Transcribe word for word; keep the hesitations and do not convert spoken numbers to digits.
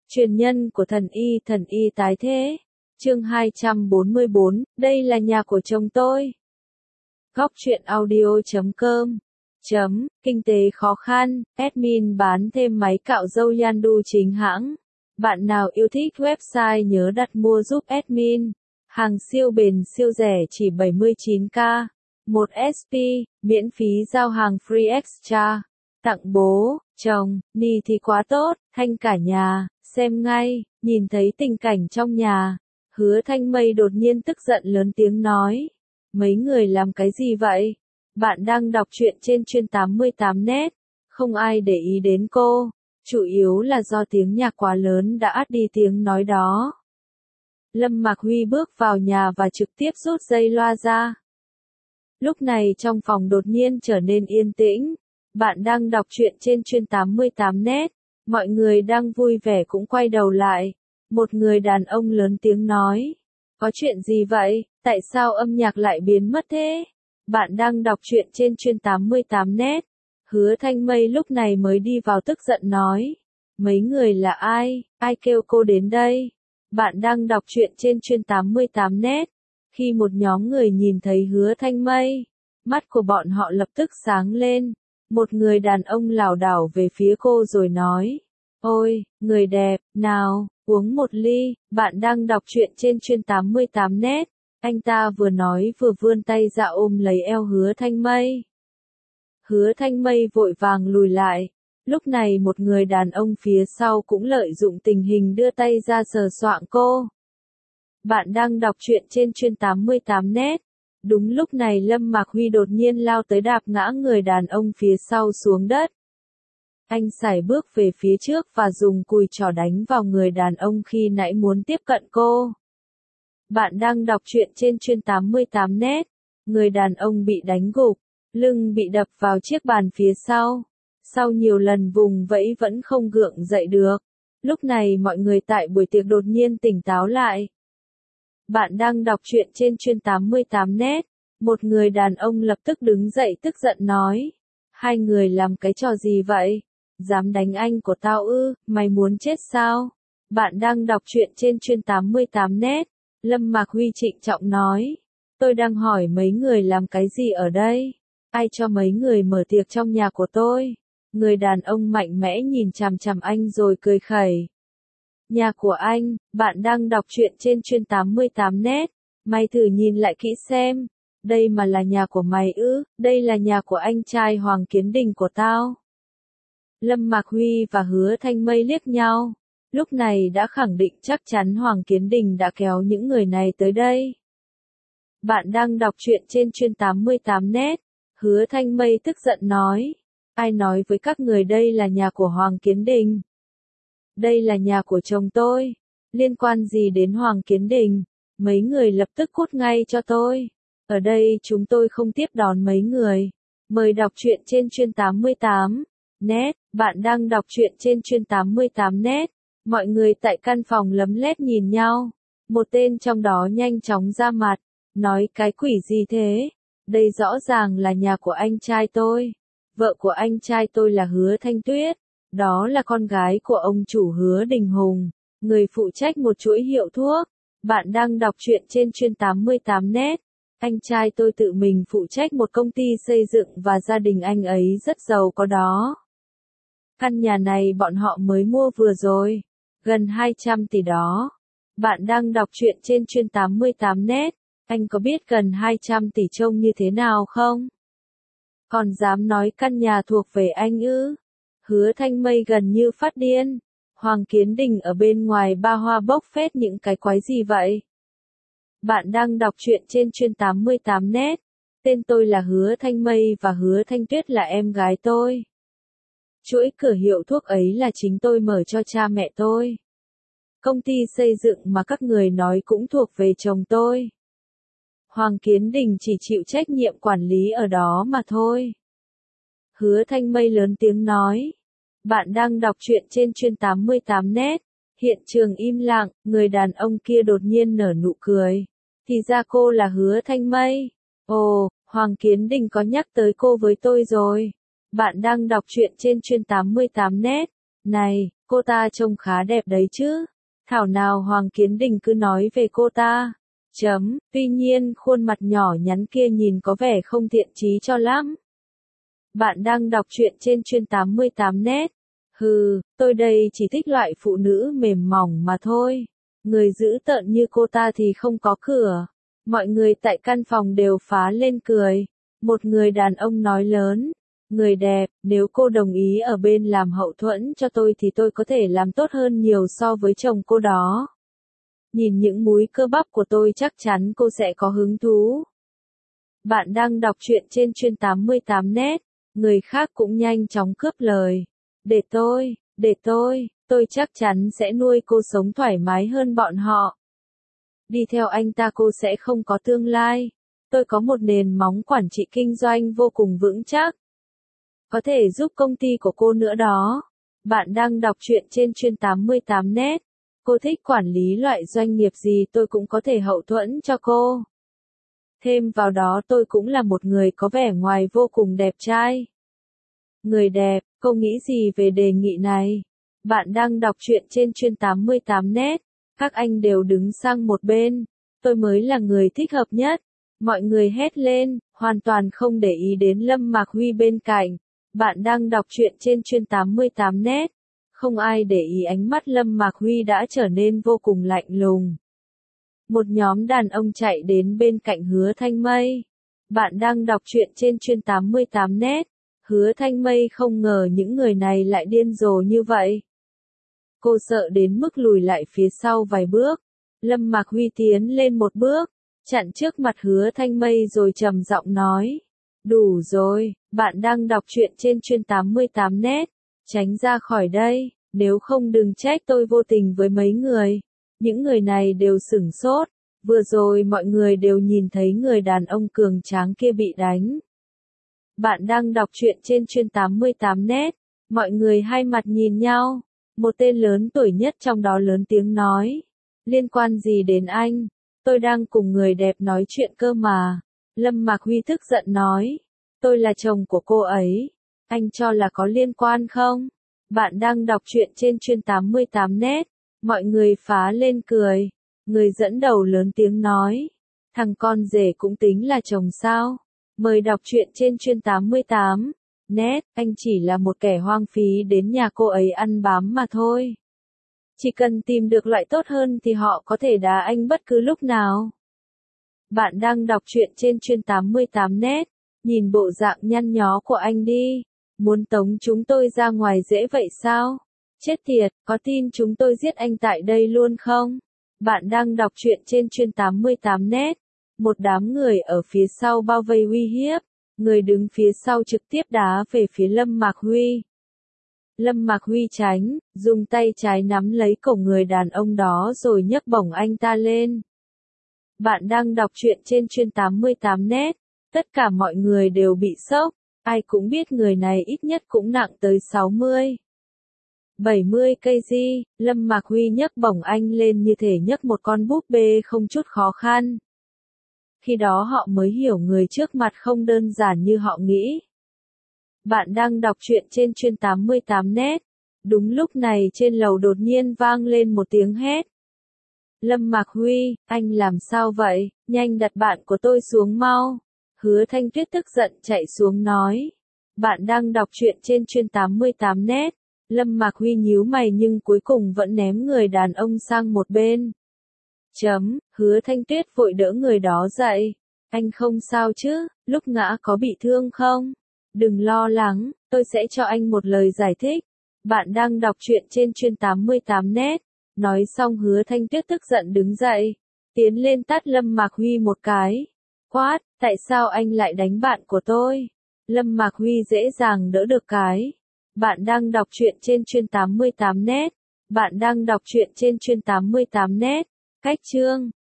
Truyền nhân của thần y, thần y tái thế. Chương hai trăm bốn mươi bốn, đây là nhà của chồng tôi. Góc truyện audio chấm com chấm, kinh tế khó khăn, admin bán thêm máy cạo râu Yandu chính hãng. Bạn nào yêu thích website nhớ đặt mua giúp admin. Hàng siêu bền siêu rẻ chỉ bảy mươi chín k. một ét pê, miễn phí giao hàng free extra. Tặng bố, chồng, ni thì quá tốt, thanh cả nhà, xem ngay, nhìn thấy tình cảnh trong nhà. Hứa Thanh Mây đột nhiên tức giận lớn tiếng nói. Mấy người làm cái gì vậy? Bạn đang đọc truyện trên chuyên tám mươi tám net. Không ai để ý đến cô. Chủ yếu là do tiếng nhạc quá lớn đã át đi tiếng nói đó. Lâm Mạc Huy bước vào nhà và trực tiếp rút dây loa ra. Lúc này trong phòng đột nhiên trở nên yên tĩnh. Bạn đang đọc truyện trên chuyên tám mươi tám net. Mọi người đang vui vẻ cũng quay đầu lại. Một người đàn ông lớn tiếng nói. Có chuyện gì vậy? Tại sao âm nhạc lại biến mất thế? Bạn đang đọc truyện trên chuyên tám mươi tám net. Hứa Thanh Mây lúc này mới đi vào tức giận nói. Mấy người là ai? Ai kêu cô đến đây? Bạn đang đọc truyện trên chuyên tám mươi tám net. Khi một nhóm người nhìn thấy Hứa Thanh Mây, mắt của bọn họ lập tức sáng lên. Một người đàn ông lảo đảo về phía cô rồi nói. Ôi, người đẹp, nào, uống một ly. Bạn đang đọc truyện trên chuyên tám mươi tám net. Anh ta vừa nói vừa vươn tay ra ôm lấy eo Hứa Thanh Mây. Hứa Thanh Mây vội vàng lùi lại. Lúc này một người đàn ông phía sau cũng lợi dụng tình hình đưa tay ra sờ soạng cô. Bạn đang đọc truyện trên chuyên tám mươi tám net. Đúng lúc này Lâm Mạc Huy đột nhiên lao tới đạp ngã người đàn ông phía sau xuống đất. Anh sải bước về phía trước và dùng cùi chỏ đánh vào người đàn ông khi nãy muốn tiếp cận cô. Bạn đang đọc truyện trên chuyên tám mươi tám net. Người đàn ông bị đánh gục, lưng bị đập vào chiếc bàn phía sau. Sau nhiều lần vùng vẫy vẫn không gượng dậy được. Lúc này mọi người tại buổi tiệc đột nhiên tỉnh táo lại. Bạn đang đọc truyện trên chuyên tám mươi tám net. Một người đàn ông lập tức đứng dậy tức giận nói. Hai người làm cái trò gì vậy? Dám đánh anh của tao ư, mày muốn chết sao? Bạn đang đọc truyện trên chuyên tám mươi tám net. Lâm Mạc Huy trịnh trọng nói. Tôi đang hỏi mấy người làm cái gì ở đây? Ai cho mấy người mở tiệc trong nhà của tôi? Người đàn ông mạnh mẽ nhìn chằm chằm anh rồi cười khẩy. Nhà của anh, bạn đang đọc truyện trên chuyên tám mươi tám net. Mày thử nhìn lại kỹ xem. Đây mà là nhà của mày ư, đây là nhà của anh trai Hoàng Kiến Đình của tao. Lâm Mạc Huy và Hứa Thanh Mây liếc nhau. Lúc này đã khẳng định chắc chắn Hoàng Kiến Đình đã kéo những người này tới đây. Bạn đang đọc truyện trên chuyên tám mươi tám net. Hứa Thanh Mây tức giận nói. Ai nói với các người đây là nhà của Hoàng Kiến Đình? Đây là nhà của chồng tôi. Liên quan gì đến Hoàng Kiến Đình? Mấy người lập tức cút ngay cho tôi. Ở đây chúng tôi không tiếp đón mấy người. Mời đọc truyện trên chuyên tám mươi tám net. Bạn đang đọc truyện trên chuyên tám mươi tám net. Mọi người tại căn phòng lấm lét nhìn nhau. Một tên trong đó nhanh chóng ra mặt. Nói cái quỷ gì thế? Đây rõ ràng là nhà của anh trai tôi. Vợ của anh trai tôi là Hứa Thanh Tuyết. Đó là con gái của ông chủ Hứa Đình Hùng. Người phụ trách một chuỗi hiệu thuốc. Bạn đang đọc truyện trên chuyên tám mươi tám net. Anh trai tôi tự mình phụ trách một công ty xây dựng và gia đình anh ấy rất giàu có đó. Căn nhà này bọn họ mới mua vừa rồi. Gần hai trăm tỷ đó. Bạn đang đọc truyện trên chuyên tám mươi tám net. Anh có biết gần hai trăm tỷ trông như thế nào không? Còn dám nói căn nhà thuộc về anh ư? Hứa Thanh Mây gần như phát điên. Hoàng Kiến Đình ở bên ngoài ba hoa bốc phét những cái quái gì vậy? Bạn đang đọc truyện trên chuyên tám mươi tám net. Tên tôi là Hứa Thanh Mây và Hứa Thanh Tuyết là em gái tôi. Chuỗi cửa hiệu thuốc ấy là chính tôi mở cho cha mẹ tôi. Công ty xây dựng mà các người nói cũng thuộc về chồng tôi. Hoàng Kiến Đình chỉ chịu trách nhiệm quản lý ở đó mà thôi. Hứa Thanh Mây lớn tiếng nói. Bạn đang đọc truyện trên chuyên tám mươi tám net. Hiện trường im lặng, người đàn ông kia đột nhiên nở nụ cười. Thì ra cô là Hứa Thanh Mây. Ồ, Hoàng Kiến Đình có nhắc tới cô với tôi rồi. Bạn đang đọc truyện trên chuyên tám mươi tám net. Này, Cô ta trông khá đẹp đấy chứ. Thảo nào Hoàng Kiến Đình cứ nói về cô ta. Chấm, tuy nhiên khuôn mặt nhỏ nhắn kia nhìn có vẻ không thiện chí cho lắm. Bạn đang đọc truyện trên chuyên tám mươi tám net. Hừ, tôi đây chỉ thích loại phụ nữ mềm mỏng mà thôi. Người dữ tợn như cô ta thì không có cửa. Mọi người tại căn phòng đều phá lên cười. Một người đàn ông nói lớn. Người đẹp, nếu cô đồng ý ở bên làm hậu thuẫn cho tôi thì tôi có thể làm tốt hơn nhiều so với chồng cô đó. Nhìn những múi cơ bắp của tôi chắc chắn cô sẽ có hứng thú. Bạn đang đọc truyện trên chuyên tám mươi tám net. Người khác cũng nhanh chóng cướp lời. Để tôi, để tôi, tôi chắc chắn sẽ nuôi cô sống thoải mái hơn bọn họ. Đi theo anh ta cô sẽ không có tương lai. Tôi có một nền móng quản trị kinh doanh vô cùng vững chắc. Có thể giúp công ty của cô nữa đó. Bạn đang đọc truyện trên chuyên tám mươi tám net. Cô thích quản lý loại doanh nghiệp gì tôi cũng có thể hậu thuẫn cho cô. Thêm vào đó tôi cũng là một người có vẻ ngoài vô cùng đẹp trai. Người đẹp, cô nghĩ gì về đề nghị này? Bạn đang đọc truyện trên chuyên tám mươi tám net. Các anh đều đứng sang một bên. Tôi mới là người thích hợp nhất. Mọi người hét lên, hoàn toàn không để ý đến Lâm Mạc Huy bên cạnh. Bạn đang đọc truyện trên chuyên tám mươi tám net. Không ai để ý ánh mắt Lâm Mạc Huy đã trở nên vô cùng lạnh lùng. Một nhóm đàn ông chạy đến bên cạnh Hứa Thanh Mây. Bạn đang đọc truyện trên chuyên tám mươi tám net. Hứa Thanh Mây không ngờ những người này lại điên rồ như vậy. Cô sợ đến mức lùi lại phía sau vài bước. Lâm Mạc Huy tiến lên một bước, chặn trước mặt Hứa Thanh Mây rồi trầm giọng nói. Đủ rồi, bạn đang đọc truyện trên chuyên tám mươi tám net. Tránh ra khỏi đây, nếu không đừng trách tôi vô tình với mấy người. Những người này đều sửng sốt. Vừa rồi mọi người đều nhìn thấy người đàn ông cường tráng kia bị đánh. Bạn đang đọc truyện trên chuyên tám mươi tám net. Mọi người hai mặt nhìn nhau. Một tên lớn tuổi nhất trong đó lớn tiếng nói. Liên quan gì đến anh? Tôi đang cùng người đẹp nói chuyện cơ mà. Lâm Mạc Huy tức giận nói. Tôi là chồng của cô ấy. Anh cho là có liên quan không? Bạn đang đọc truyện trên chuyên tám mươi tám net. Mọi người phá lên cười. Người dẫn đầu lớn tiếng nói. Thằng con rể cũng tính là chồng sao? Mời đọc truyện trên chuyên tám mươi tám net. Anh chỉ là một kẻ hoang phí đến nhà cô ấy ăn bám mà thôi. Chỉ cần tìm được loại tốt hơn thì họ có thể đá anh bất cứ lúc nào. Bạn đang đọc truyện trên chuyên tám mươi tám net. Nhìn bộ dạng nhăn nhó của anh đi. Muốn tống chúng tôi ra ngoài dễ vậy sao? Chết tiệt, có tin chúng tôi giết anh tại đây luôn không? Bạn đang đọc truyện trên chuyên tám mươi tám net. Một đám người ở phía sau bao vây uy hiếp. Người đứng phía sau trực tiếp đá về phía Lâm Mạc Huy. Lâm Mạc Huy tránh, dùng tay trái nắm lấy cổ người đàn ông đó rồi nhấc bổng anh ta lên. Bạn đang đọc truyện trên chuyên tám mươi tám net. Tất cả mọi người đều bị sốc. Ai cũng biết người này ít nhất cũng nặng tới sáu mươi, bảy mươi ki lô gam. Lâm Mạc Huy nhấc bổng anh lên như thể nhấc một con búp bê không chút khó khăn. Khi đó họ mới hiểu người trước mặt không đơn giản như họ nghĩ. Bạn đang đọc truyện trên chuyên tám mươi tám net. Đúng lúc này trên lầu đột nhiên vang lên một tiếng hét. Lâm Mạc Huy, anh làm sao vậy? Nhanh đặt bạn của tôi xuống mau. Hứa Thanh Tuyết tức giận chạy xuống nói. Bạn đang đọc truyện trên chuyên tám mươi tám net. Lâm Mạc Huy nhíu mày nhưng cuối cùng vẫn ném người đàn ông sang một bên. Chấm, Hứa Thanh Tuyết vội đỡ người đó dậy. Anh không sao chứ, lúc ngã có bị thương không? Đừng lo lắng, tôi sẽ cho anh một lời giải thích. Bạn đang đọc truyện trên chuyên tám mươi tám net. Nói xong Hứa Thanh Tuyết tức giận đứng dậy. Tiến lên tát Lâm Mạc Huy một cái. Quát, tại sao anh lại đánh bạn của tôi? Lâm Mạc Huy dễ dàng đỡ được cái. Bạn đang đọc truyện trên chuyên tám mươi tám net. Bạn đang đọc truyện trên chuyên tám mươi tám net. Cách chương